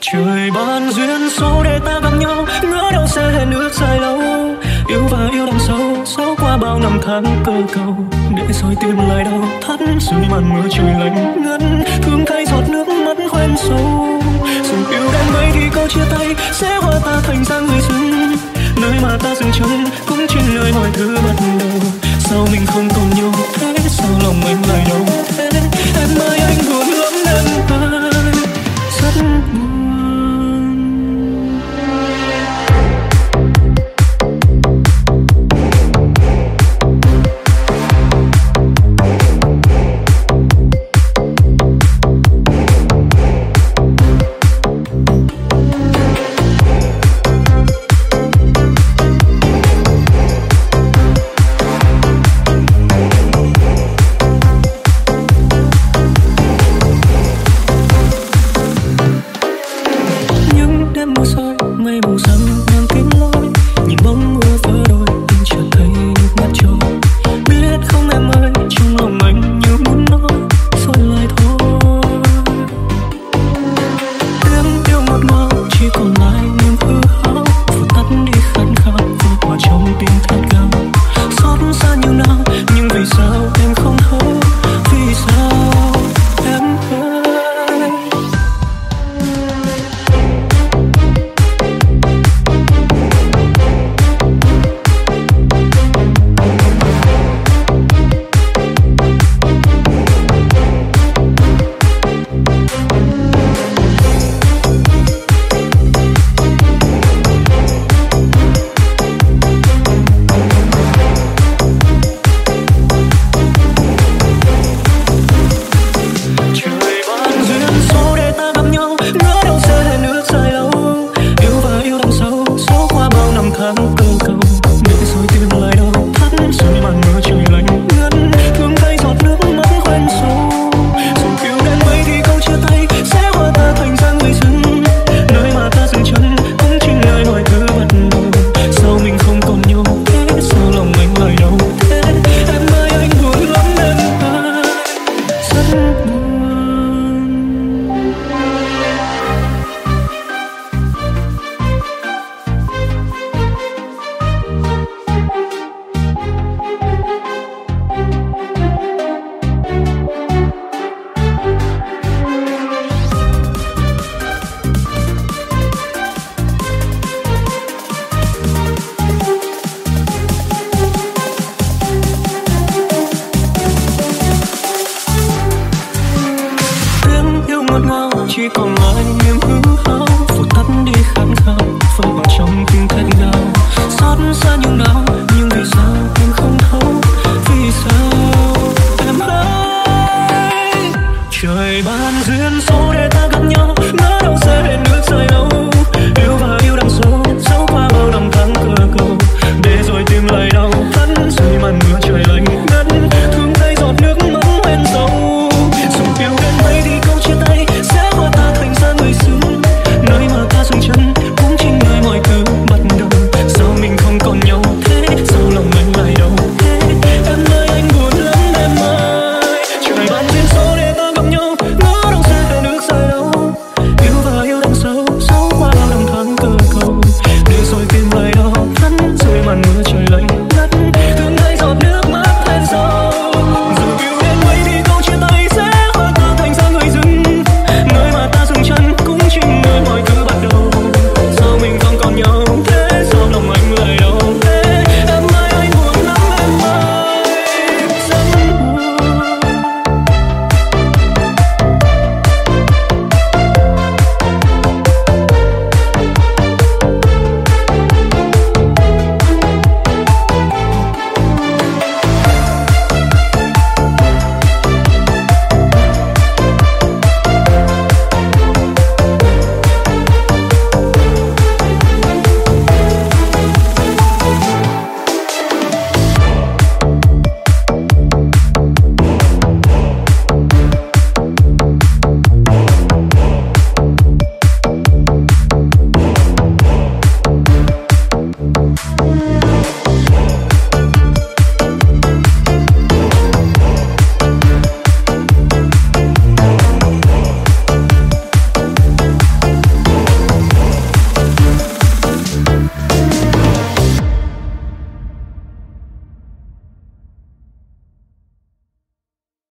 Trời ban duyên số để ta gặp nhau, ngỡ đâu sẽ hẹn ước dài lâu. Yêu và yêu đằng sâu, sau qua bao năm tháng cơ cầu, để rồi tìm lại đâu thắt dưới màn mưa trời lạnh ngắt. Thương thay giọt nước mắt hoen sâu, dù yêu đến mấy thì câu chia tay sẽ hóa ta thành ra người dưng. Nơi mà ta dừng chân cũng chính nơi mọi thứ bắt đầu. Sao mình không còn nhau thế, sao lòng anh lại đau thế? Em ơi anh buồn lắm em ơi, rất buồn.